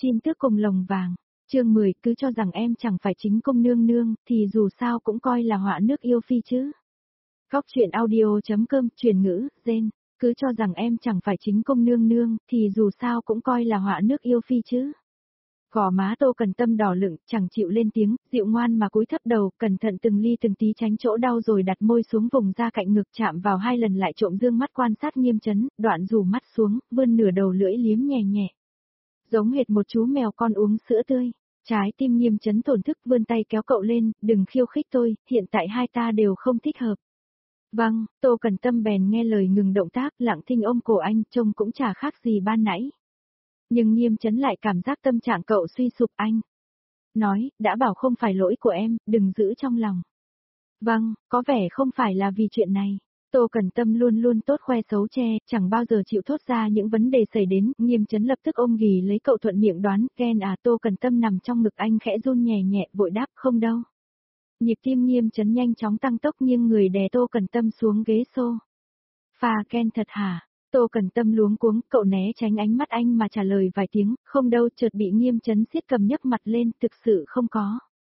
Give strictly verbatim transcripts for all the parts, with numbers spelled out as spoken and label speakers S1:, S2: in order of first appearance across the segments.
S1: Chim tước cùng lồng vàng. Chương mười, cứ cho rằng em chẳng phải chính cung nương nương, thì dù sao cũng coi là họa nước yêu phi chứ. Góc truyện audio.com, truyền ngữ, gen. Cứ cho rằng em chẳng phải chính cung nương nương, thì dù sao cũng coi là họa nước yêu phi chứ. Gò má Tô Cần Tâm đỏ lựng, chẳng chịu lên tiếng, dịu ngoan mà cúi thấp đầu, cẩn thận từng ly từng tí tránh chỗ đau rồi đặt môi xuống vùng da cạnh ngực, chạm vào hai lần lại trộm dương mắt quan sát Nghiêm Chấn, đoạn rủ mắt xuống, vươn nửa đầu lưỡi liếm nhẹ nhẹ. Giống hệt một chú mèo con uống sữa tươi. Trái tim Nghiêm Chấn thổn thức, vươn tay kéo cậu lên, đừng khiêu khích tôi, hiện tại hai ta đều không thích hợp. Vâng, Tô Cần Tâm bèn nghe lời ngừng động tác, lặng thinh ôm cổ anh, trông cũng chả khác gì ban nãy. Nhưng Nghiêm Chấn lại cảm giác tâm trạng cậu suy sụp. Anh nói, đã bảo không phải lỗi của em, đừng giữ trong lòng. Vâng, có vẻ không phải là vì chuyện này. Tô Cần Tâm luôn luôn tốt khoe xấu che, chẳng bao giờ chịu thốt ra những vấn đề xảy đến. Nghiêm Chấn lập tức ôm ghì lấy cậu thuận miệng đoán, ghen à? Tô Cần Tâm nằm trong ngực anh khẽ run nhẹ nhẹ, vội đáp không đâu. Nhịp tim Nghiêm Chấn nhanh chóng tăng tốc, nghiêng người đè Tô Cần Tâm xuống ghế xô. Phà ghen thật hả? Tô Cần Tâm luống cuống, cậu né tránh ánh mắt anh mà trả lời vài tiếng, không đâu, chợt bị Nghiêm Chấn siết cầm nhấc mặt lên, thực sự không có.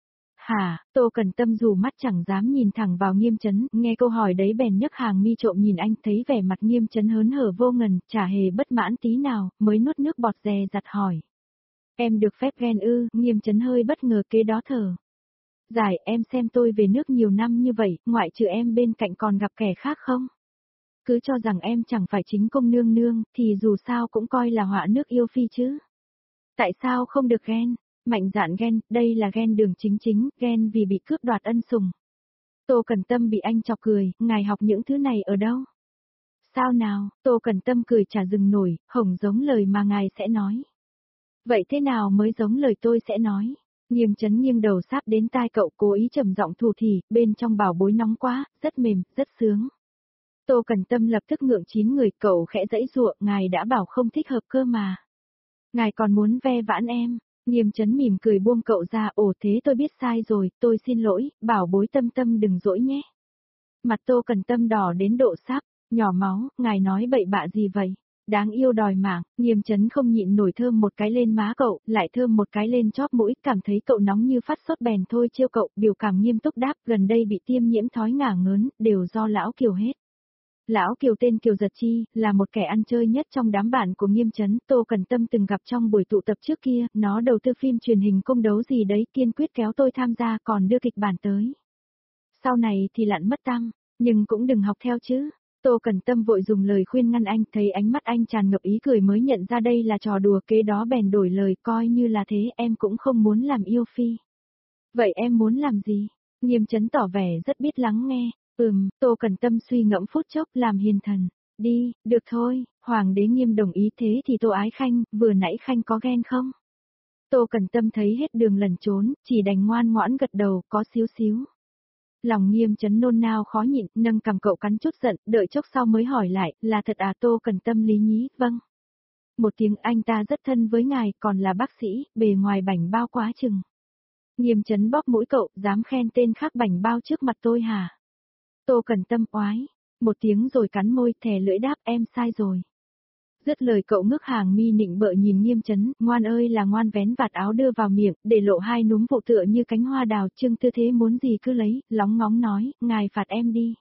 S1: Hả? Tô Cần Tâm dù mắt chẳng dám nhìn thẳng vào Nghiêm Chấn, nghe câu hỏi đấy bèn nhấc hàng mi trộm nhìn anh, thấy vẻ mặt Nghiêm Chấn hớn hở vô ngần, chả hề bất mãn tí nào, mới nuốt nước bọt dè dặt hỏi. Em được phép ghen ư? Nghiêm Chấn hơi bất ngờ kế đó thở. Giải, em xem tôi về nước nhiều năm như vậy, ngoại trừ em bên cạnh còn gặp kẻ khác không? Cứ cho rằng em chẳng phải chính cung nương nương, thì dù sao cũng coi là họa nước yêu phi chứ. Tại sao không được ghen? Mạnh dạn ghen, đây là ghen đường chính chính, ghen vì bị cướp đoạt ân sủng. Tô Cần Tâm bị anh chọc cười, ngài học những thứ này ở đâu? Sao nào? Tô Cần Tâm cười chả dừng nổi, hổng giống lời mà ngài sẽ nói. Vậy thế nào mới giống lời tôi sẽ nói? Nghiêm Chấn nghiêng đầu sáp đến tai cậu, cố ý trầm giọng thủ thỉ, bên trong bảo bối nóng quá, rất mềm, rất sướng. Tô Cần Tâm lập tức ngượng chín người, cậu khẽ dãy giụa, ngài đã bảo không thích hợp cơ mà. Ngài còn muốn ve vãn em. Nghiêm Chấn mỉm cười buông cậu ra, ồ thế tôi biết sai rồi, tôi xin lỗi, bảo bối Tâm Tâm đừng dỗi nhé. Mặt Tô Cần Tâm đỏ đến độ sáp, nhỏ máu, ngài nói bậy bạ gì vậy? Đáng yêu đòi mạng. Nghiêm Chấn không nhịn nổi thơm một cái lên má cậu, lại thơm một cái lên chóp mũi, cảm thấy cậu nóng như phát sốt bèn thôi trêu cậu, biểu cảm nghiêm túc đáp, gần đây bị tiêm nhiễm thói ngả ngớn, đều do lão Kiều hết. Lão Kiều tên Kiều Giật Chi, là một kẻ ăn chơi nhất trong đám bạn của Nghiêm Chấn, Tô Cần Tâm từng gặp trong buổi tụ tập trước kia, nó đầu tư phim truyền hình cung đấu gì đấy, kiên quyết kéo tôi tham gia, còn đưa kịch bản tới. Sau này thì lặn mất tăm, nhưng cũng đừng học theo chứ. Tô Cần Tâm vội dùng lời khuyên ngăn anh, thấy ánh mắt anh tràn ngập ý cười mới nhận ra đây là trò đùa, kế đó bèn đổi lời, coi như là thế, em cũng không muốn làm yêu phi. Vậy em muốn làm gì? Nghiêm Chấn tỏ vẻ rất biết lắng nghe. Ừm, Tô Cần Tâm suy ngẫm phút chốc, làm hiền thần. Đi, được thôi, Hoàng đế Nghiêm đồng ý, thế thì Tô Ái Khanh, vừa nãy Khanh có ghen không? Tô Cần Tâm thấy hết đường lẩn trốn, chỉ đành ngoan ngoãn gật đầu, có xíu xíu. Lòng Nghiêm Chấn nôn nao khó nhịn, nâng cằm cậu cắn chút giận, đợi chốc sau mới hỏi lại, là thật à? Tô Cần Tâm lý nhí, vâng. Một tiếng, anh ta rất thân với ngài, còn là bác sĩ, bề ngoài bảnh bao quá chừng. Nghiêm Chấn bóp mũi cậu, dám khen tên khác bảnh bao trước mặt tôi hả? Tô Cần Tâm oái, một tiếng rồi cắn môi, thè lưỡi đáp, em sai rồi. Dứt lời cậu ngước hàng mi nịnh bợ nhìn Nghiêm Chấn, ngoan ơi là ngoan, vén vạt áo đưa vào miệng, để lộ hai núm vụ tựa như cánh hoa đào, trưng tư thế muốn gì cứ lấy, lóng ngóng nói, ngài phạt em đi.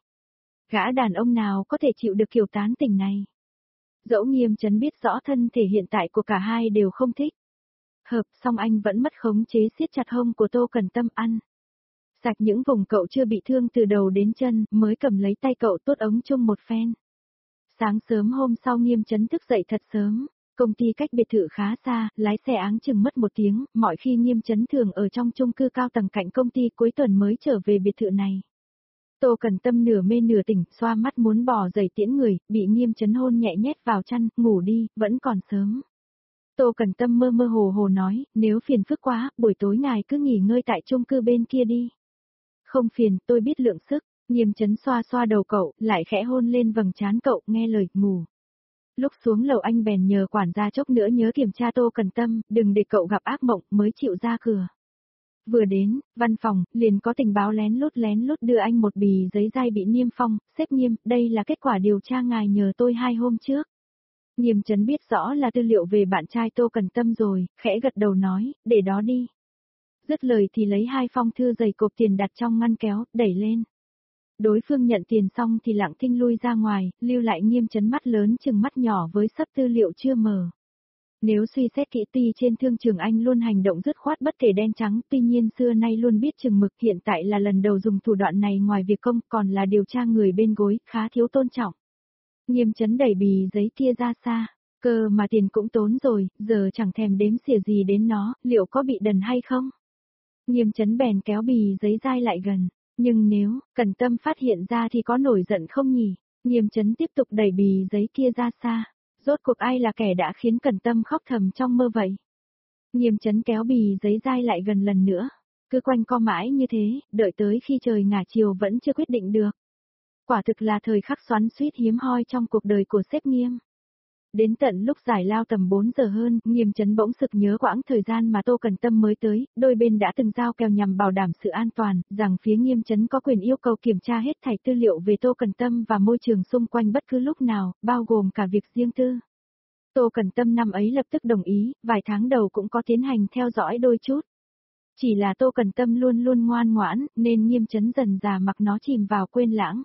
S1: Gã đàn ông nào có thể chịu được kiểu tán tỉnh này? Dẫu Nghiêm Chấn biết rõ thân thể hiện tại của cả hai đều không thích. Hợp, song anh vẫn mất khống chế siết chặt hông của Tô Cần Tâm ăn. Sạch những vùng cậu chưa bị thương từ đầu đến chân, mới cầm lấy tay cậu tuốt ống chung một phen. Sáng sớm hôm sau Nghiêm Chấn thức dậy thật sớm, công ty cách biệt thự khá xa, lái xe áng chừng mất một tiếng, mọi khi Nghiêm Chấn thường ở trong chung cư cao tầng cạnh công ty, cuối tuần mới trở về biệt thự này. Tô Cần Tâm nửa mê nửa tỉnh, xoa mắt muốn bỏ giày tiễn người, bị Nghiêm Chấn hôn nhẹ nhét vào chăn, ngủ đi, vẫn còn sớm. Tô Cần Tâm mơ mơ hồ hồ nói, nếu phiền phức quá, buổi tối ngài cứ nghỉ ngơi tại chung cư bên kia đi. Không phiền, tôi biết lượng sức. Nghiêm Chấn xoa xoa đầu cậu, lại khẽ hôn lên vầng trán cậu, nghe lời, ngủ. Lúc xuống lầu anh bèn nhờ quản gia chốc nữa nhớ kiểm tra Tô Cần Tâm, đừng để cậu gặp ác mộng, mới chịu ra cửa. Vừa đến, văn phòng, liền có tình báo lén lút lén lút đưa anh một bì giấy dai bị niêm phong, sếp Nghiêm, đây là kết quả điều tra ngài nhờ tôi hai hôm trước. Nghiêm Chấn biết rõ là tư liệu về bạn trai Tô Cần Tâm rồi, khẽ gật đầu nói, để đó đi. Dứt lời thì lấy hai phong thư dày cộp tiền đặt trong ngăn kéo, đẩy lên. Đối phương nhận tiền xong thì lặng thinh lui ra ngoài, lưu lại Nghiêm Chấn mắt lớn chừng mắt nhỏ với sấp tư liệu chưa mở. Nếu suy xét kỹ tuy trên thương trường anh luôn hành động dứt khoát bất kể đen trắng, tuy nhiên xưa nay luôn biết chừng mực, hiện tại là lần đầu dùng thủ đoạn này, ngoài việc công còn là điều tra người bên gối, khá thiếu tôn trọng. Nghiêm Chấn đẩy bì giấy kia ra xa, cơ mà tiền cũng tốn rồi, giờ chẳng thèm đếm xỉa gì đến nó, liệu có bị đần hay không? Nghiêm Chấn bèn kéo bì giấy dai lại gần, nhưng nếu Cần Tâm phát hiện ra thì có nổi giận không nhỉ? Nghiêm Chấn tiếp tục đẩy bì giấy kia ra xa. Rốt cuộc ai là kẻ đã khiến Cần Tâm khóc thầm trong mơ vậy? Nghiêm Chấn kéo bì giấy dai lại gần lần nữa. Cứ quanh co mãi như thế, đợi tới khi trời ngả chiều vẫn chưa quyết định được. Quả thực là thời khắc xoắn xuýt hiếm hoi trong cuộc đời của sếp Nghiêm. Đến tận lúc giải lao tầm bốn giờ hơn, Nghiêm Chấn bỗng sực nhớ quãng thời gian mà Tô Cần Tâm mới tới, đôi bên đã từng giao kèo nhằm bảo đảm sự an toàn, rằng phía Nghiêm Chấn có quyền yêu cầu kiểm tra hết thảy tư liệu về Tô Cần Tâm và môi trường xung quanh bất cứ lúc nào, bao gồm cả việc riêng tư. Tô Cần Tâm năm ấy lập tức đồng ý, vài tháng đầu cũng có tiến hành theo dõi đôi chút. Chỉ là Tô Cần Tâm luôn luôn ngoan ngoãn, nên Nghiêm Chấn dần dà mặc nó chìm vào quên lãng.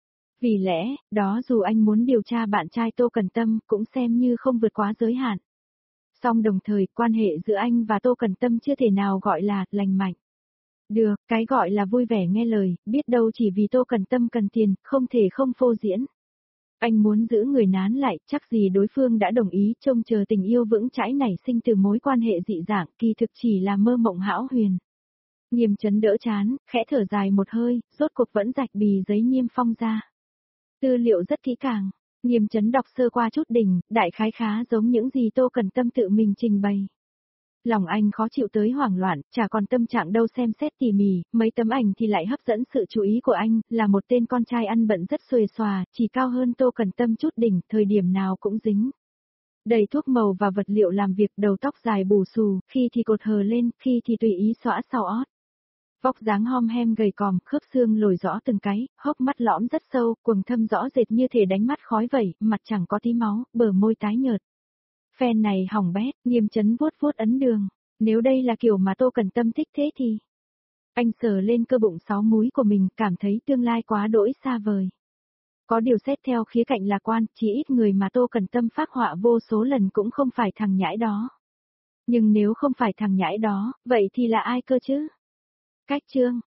S1: Vì lẽ, đó dù anh muốn điều tra bạn trai Tô Cần Tâm, cũng xem như không vượt quá giới hạn. Song đồng thời, quan hệ giữa anh và Tô Cần Tâm chưa thể nào gọi là lành mạnh. Được, cái gọi là vui vẻ nghe lời, biết đâu chỉ vì Tô Cần Tâm cần tiền, không thể không phô diễn. Anh muốn giữ người nán lại, chắc gì đối phương đã đồng ý, trông chờ tình yêu vững chãi nảy sinh từ mối quan hệ dị dạng, kỳ thực chỉ là mơ mộng hão huyền. Nghiêm Chấn đỡ chán, khẽ thở dài một hơi, rốt cuộc vẫn rạch bì giấy niêm phong ra. Tư liệu rất kỹ càng, Nghiêm Chấn đọc sơ qua chút đỉnh, đại khái khá giống những gì Tô Cần Tâm tự mình trình bày. Lòng anh khó chịu tới hoảng loạn, chả còn tâm trạng đâu xem xét tỉ mỉ, mấy tấm ảnh thì lại hấp dẫn sự chú ý của anh, là một tên con trai ăn bận rất xuề xòa, chỉ cao hơn Tô Cần Tâm chút đỉnh, thời điểm nào cũng dính. Đầy thuốc màu và vật liệu làm việc, đầu tóc dài bù xù, khi thì cột hờ lên, khi thì tùy ý xõa sau ót. Vóc dáng hom hem gầy còm, khớp xương lồi rõ từng cái, hốc mắt lõm rất sâu, quầng thâm rõ rệt như thể đánh mắt khói vậy, mặt chẳng có tí máu, bờ môi tái nhợt. Phen này hỏng bét, Nghiêm Chấn vuốt vuốt ấn đường. Nếu đây là kiểu mà Tô Cần Tâm thích thế thì... Anh sờ lên cơ bụng sáu múi của mình, cảm thấy tương lai quá đỗi xa vời. Có điều xét theo khía cạnh lạc quan, chỉ ít người mà Tô Cần Tâm phác họa vô số lần cũng không phải thằng nhãi đó. Nhưng nếu không phải thằng nhãi đó, vậy thì là ai cơ chứ? Cách chương